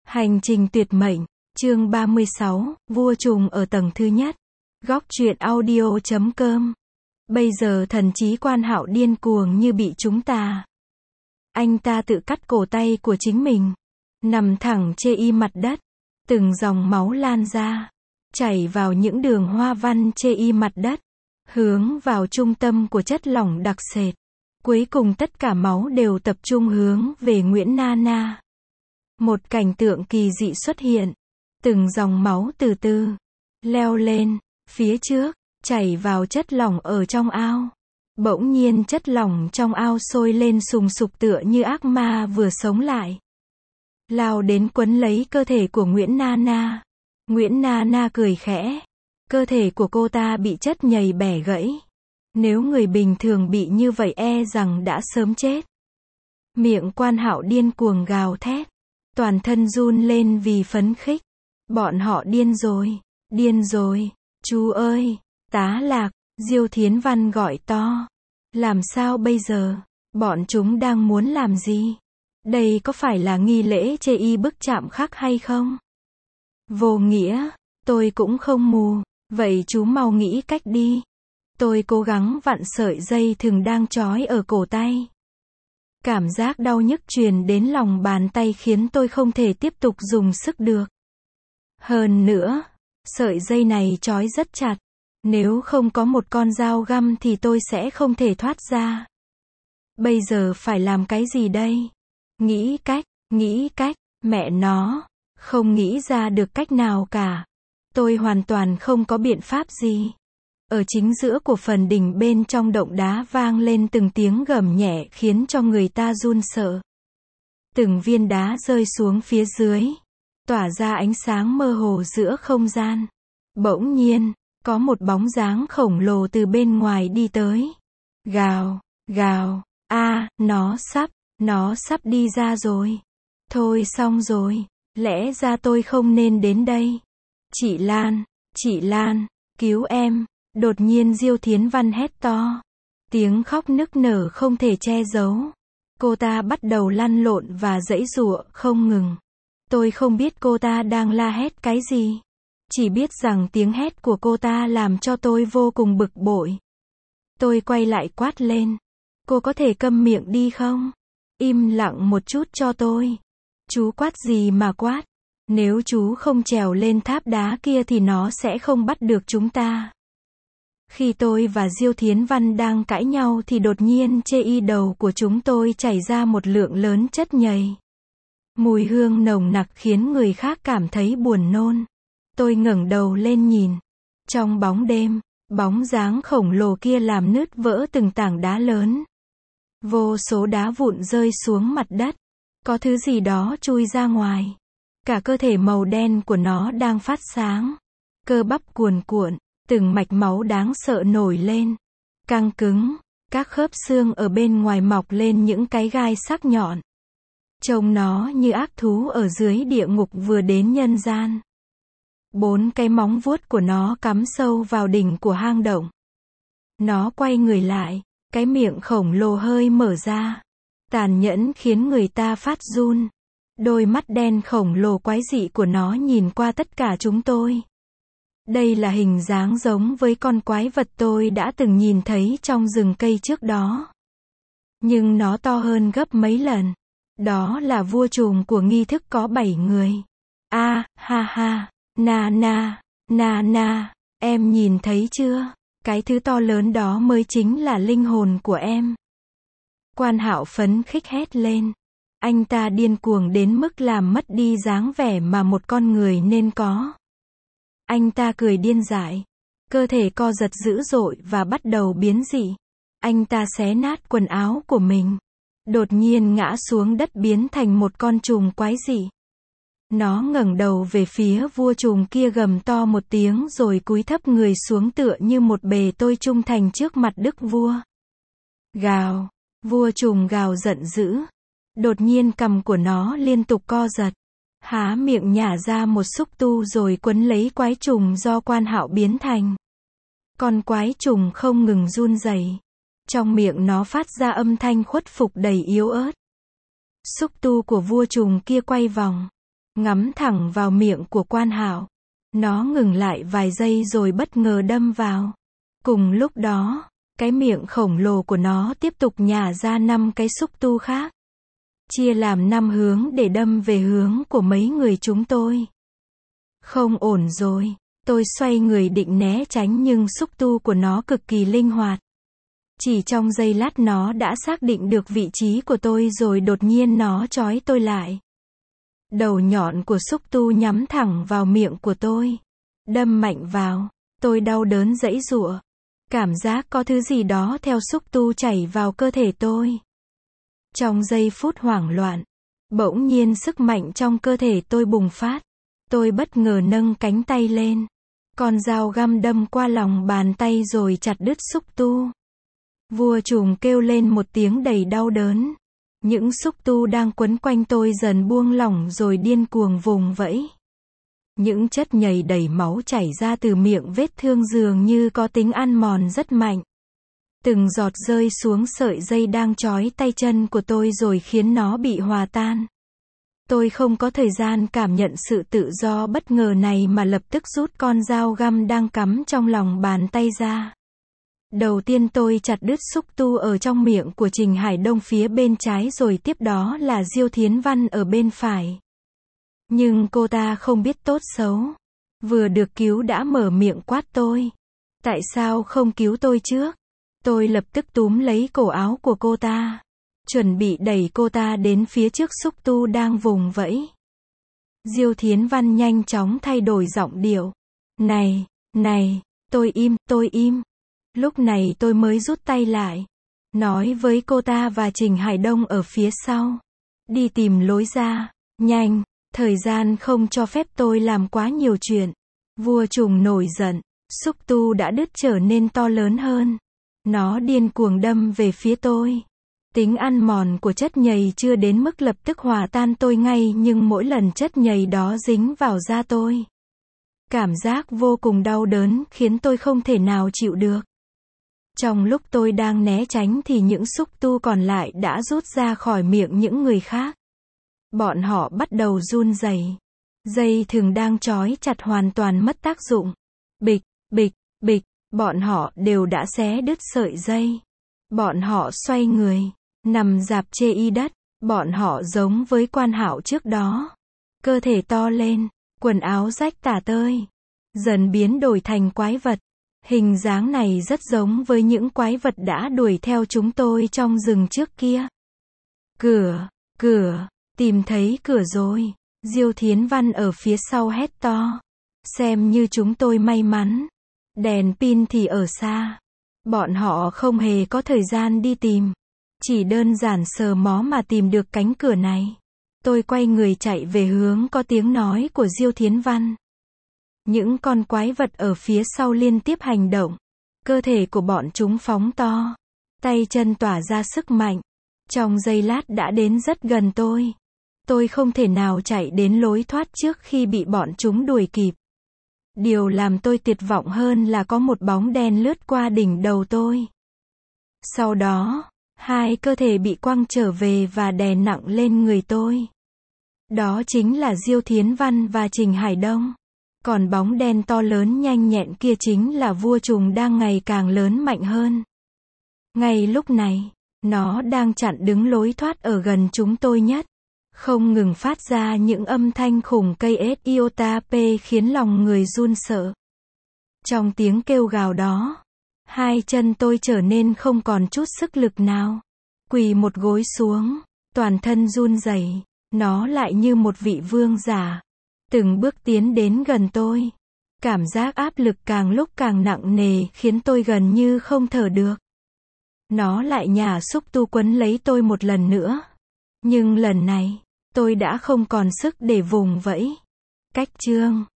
Hành trình tuyệt mệnh, chương 36, vua trùng ở tầng thứ nhất. Góc truyện audio.com. Bây giờ thần trí Quan Hạo điên cuồng như bị trúng tà. Anh ta tự cắt cổ tay của chính mình, nằm thẳng chê y mặt đất, từng dòng máu lan ra, chảy vào những đường hoa văn chê y mặt đất, hướng vào trung tâm của chất lỏng đặc sệt. Cuối cùng tất cả máu đều tập trung hướng về Nguyễn Nana. Một cảnh tượng kỳ dị xuất hiện. Từng dòng máu từ từ leo lên phía trước, chảy vào chất lỏng ở trong ao. Bỗng nhiên chất lỏng trong ao sôi lên sùng sục tựa như ác ma vừa sống lại, lao đến quấn lấy cơ thể của Nguyễn Nana. Nguyễn Nana cười khẽ. Cơ thể của cô ta bị chất nhầy bẻ gãy. Nếu người bình thường bị như vậy e rằng đã sớm chết. Miệng Quan Hạo điên cuồng gào thét, toàn thân run lên vì phấn khích. Bọn họ điên rồi, chú ơi, tá lạc, Diêu Thiến Văn gọi to. Làm sao bây giờ? Bọn chúng đang muốn làm gì? Đây có phải là nghi lễ chê y bức chạm khắc hay không? Vô nghĩa, tôi cũng không mù, vậy chú mau nghĩ cách đi. Tôi cố gắng vặn sợi dây thừng đang trói ở cổ tay. Cảm giác đau nhức truyền đến lòng bàn tay khiến tôi không thể tiếp tục dùng sức được. Hơn nữa, sợi dây này trói rất chặt. Nếu không có một con dao găm thì tôi sẽ không thể thoát ra. Bây giờ phải làm cái gì đây? Nghĩ cách, mẹ nó, không nghĩ ra được cách nào cả. Tôi hoàn toàn không có biện pháp gì. Ở chính giữa của phần đỉnh bên trong động đá vang lên từng tiếng gầm nhẹ khiến cho người ta run sợ. Từng viên đá rơi xuống phía dưới, tỏa ra ánh sáng mơ hồ giữa không gian. Bỗng nhiên, có một bóng dáng khổng lồ từ bên ngoài đi tới. Gào, nó sắp đi ra rồi. Thôi xong rồi, lẽ ra tôi không nên đến đây. Chị Lan, cứu em. Đột nhiên Diêu Thiến Văn hét to. Tiếng khóc nức nở không thể che giấu. Cô ta bắt đầu lăn lộn và giãy giụa không ngừng. Tôi không biết cô ta đang la hét cái gì. Chỉ biết rằng tiếng hét của cô ta làm cho tôi vô cùng bực bội. Tôi quay lại quát lên. Cô có thể câm miệng đi không? Im lặng một chút cho tôi. Chú quát gì mà quát? Nếu chú không trèo lên tháp đá kia thì nó sẽ không bắt được chúng ta. Khi tôi và Diêu Thiến Văn đang cãi nhau thì đột nhiên chê y đầu của chúng tôi chảy ra một lượng lớn chất nhầy. Mùi hương nồng nặc khiến người khác cảm thấy buồn nôn. Tôi ngẩng đầu lên nhìn. Trong bóng đêm, bóng dáng khổng lồ kia làm nứt vỡ từng tảng đá lớn. Vô số đá vụn rơi xuống mặt đất. Có thứ gì đó chui ra ngoài. Cả cơ thể màu đen của nó đang phát sáng. Cơ bắp cuồn cuộn, từng mạch máu đáng sợ nổi lên. Căng cứng, các khớp xương ở bên ngoài mọc lên những cái gai sắc nhọn. Trông nó như ác thú ở dưới địa ngục vừa đến nhân gian. 4 cái móng vuốt của nó cắm sâu vào đỉnh của hang động. Nó quay người lại, cái miệng khổng lồ hơi mở ra. Tàn nhẫn khiến người ta phát run. Đôi mắt đen khổng lồ quái dị của nó nhìn qua tất cả chúng tôi. Đây là hình dáng giống với con quái vật tôi đã từng nhìn thấy trong rừng cây trước đó. Nhưng nó to hơn gấp mấy lần. Đó là vua trùm của nghi thức có 7 người. Nana, em nhìn thấy chưa? Cái thứ to lớn đó mới chính là linh hồn của em. Quan Hạo phấn khích hét lên. Anh ta điên cuồng đến mức làm mất đi dáng vẻ mà một con người nên có. Anh ta cười điên dại. Cơ thể co giật dữ dội và bắt đầu biến dị. Anh ta xé nát quần áo của mình. Đột nhiên ngã xuống đất biến thành một con trùng quái dị. Nó ngẩng đầu về phía vua trùng kia gầm to một tiếng rồi cúi thấp người xuống tựa như một bề tôi trung thành trước mặt đức vua. Gào, vua trùng gào giận dữ. Đột nhiên cằm của nó liên tục co giật. Há miệng nhả ra một xúc tu rồi quấn lấy quái trùng do Quan Hạo biến thành. Con quái trùng không ngừng run rẩy. Trong miệng nó phát ra âm thanh khuất phục đầy yếu ớt. Xúc tu của vua trùng kia quay vòng. ngắm thẳng vào miệng của Quan Hạo. Nó ngừng lại vài giây rồi bất ngờ đâm vào. Cùng lúc đó, cái miệng khổng lồ của nó tiếp tục nhả ra 5 cái xúc tu khác. Chia làm 5 hướng để đâm về hướng của mấy người chúng tôi. Không ổn rồi. Tôi xoay người định né tránh nhưng xúc tu của nó cực kỳ linh hoạt. Chỉ trong giây lát nó đã xác định được vị trí của tôi rồi đột nhiên nó trói tôi lại. Đầu nhọn của xúc tu nhắm thẳng vào miệng của tôi. Đâm mạnh vào. Tôi đau đớn giãy giụa. Cảm giác có thứ gì đó theo xúc tu chảy vào cơ thể tôi. Trong giây phút hoảng loạn, bỗng nhiên sức mạnh trong cơ thể tôi bùng phát. Tôi bất ngờ nâng cánh tay lên. Con dao găm đâm qua lòng bàn tay rồi chặt đứt xúc tu. Vua trùng kêu lên một tiếng đầy đau đớn. Những xúc tu đang quấn quanh tôi dần buông lỏng rồi điên cuồng vùng vẫy. Những chất nhầy đầy máu chảy ra từ miệng vết thương dường như có tính ăn mòn rất mạnh. Từng giọt rơi xuống sợi dây đang trói tay chân của tôi rồi khiến nó bị hòa tan. Tôi không có thời gian cảm nhận sự tự do bất ngờ này mà lập tức rút con dao găm đang cắm trong lòng bàn tay ra. Đầu tiên tôi chặt đứt xúc tu ở trong miệng của Trình Hải Đông phía bên trái rồi tiếp đó là Diêu Thiến Văn ở bên phải. Nhưng cô ta không biết tốt xấu. Vừa được cứu đã mở miệng quát tôi. Tại sao không cứu tôi trước? Tôi lập tức túm lấy cổ áo của cô ta. Chuẩn bị đẩy cô ta đến phía trước xúc tu đang vùng vẫy. Diêu Thiến Văn nhanh chóng thay đổi giọng điệu. Này, tôi im. Lúc này tôi mới rút tay lại. Nói với cô ta và Trình Hải Đông ở phía sau. Đi tìm lối ra. Nhanh, thời gian không cho phép tôi làm quá nhiều chuyện. Vua trùng nổi giận. Xúc tu đã đứt trở nên to lớn hơn. Nó điên cuồng đâm về phía tôi. Tính ăn mòn của chất nhầy chưa đến mức lập tức hòa tan tôi ngay nhưng mỗi lần chất nhầy đó dính vào da tôi. Cảm giác vô cùng đau đớn khiến tôi không thể nào chịu được. Trong lúc tôi đang né tránh thì những xúc tu còn lại đã rút ra khỏi miệng những người khác. Bọn họ bắt đầu run rẩy. Dây thừng đang trói chặt hoàn toàn mất tác dụng. Bịch, bịch, bọn họ đều đã xé đứt sợi dây. Bọn họ xoay người, nằm rạp chê y đất. Bọn họ giống với Quan Hạo trước đó. Cơ thể to lên, quần áo rách tả tơi. Dần biến đổi thành quái vật. Hình dáng này rất giống với những quái vật đã đuổi theo chúng tôi trong rừng trước kia. Cửa, tìm thấy cửa rồi. Diêu Thiến Văn ở phía sau hét to. Xem như chúng tôi may mắn. Đèn pin thì ở xa. Bọn họ không hề có thời gian đi tìm. Chỉ đơn giản sờ mó mà tìm được cánh cửa này. Tôi quay người chạy về hướng có tiếng nói của Diêu Thiến Văn. Những con quái vật ở phía sau liên tiếp hành động. Cơ thể của bọn chúng phóng to. Tay chân tỏa ra sức mạnh. Trong giây lát đã đến rất gần tôi. Tôi không thể nào chạy đến lối thoát trước khi bị bọn chúng đuổi kịp. Điều làm tôi tuyệt vọng hơn là có một bóng đen lướt qua đỉnh đầu tôi. Sau đó, hai cơ thể bị quăng trở về và đè nặng lên người tôi. Đó chính là Diêu Thiến Văn và Trình Hải Đông. Còn bóng đen to lớn nhanh nhẹn kia chính là vua trùng đang ngày càng lớn mạnh hơn. Ngay lúc này, nó đang chặn đứng lối thoát ở gần chúng tôi nhất. Không ngừng phát ra những âm thanh khủng cây iota p khiến lòng người run sợ. Trong tiếng kêu gào đó, hai chân tôi trở nên không còn chút sức lực nào. Quỳ một gối xuống, toàn thân run rẩy, nó lại như một vị vương giả. Từng bước tiến đến gần tôi. Cảm giác áp lực càng lúc càng nặng nề khiến tôi gần như không thở được. Nó lại nhả xúc tu quấn lấy tôi một lần nữa. Nhưng lần này, tôi đã không còn sức để vùng vẫy. Cách chương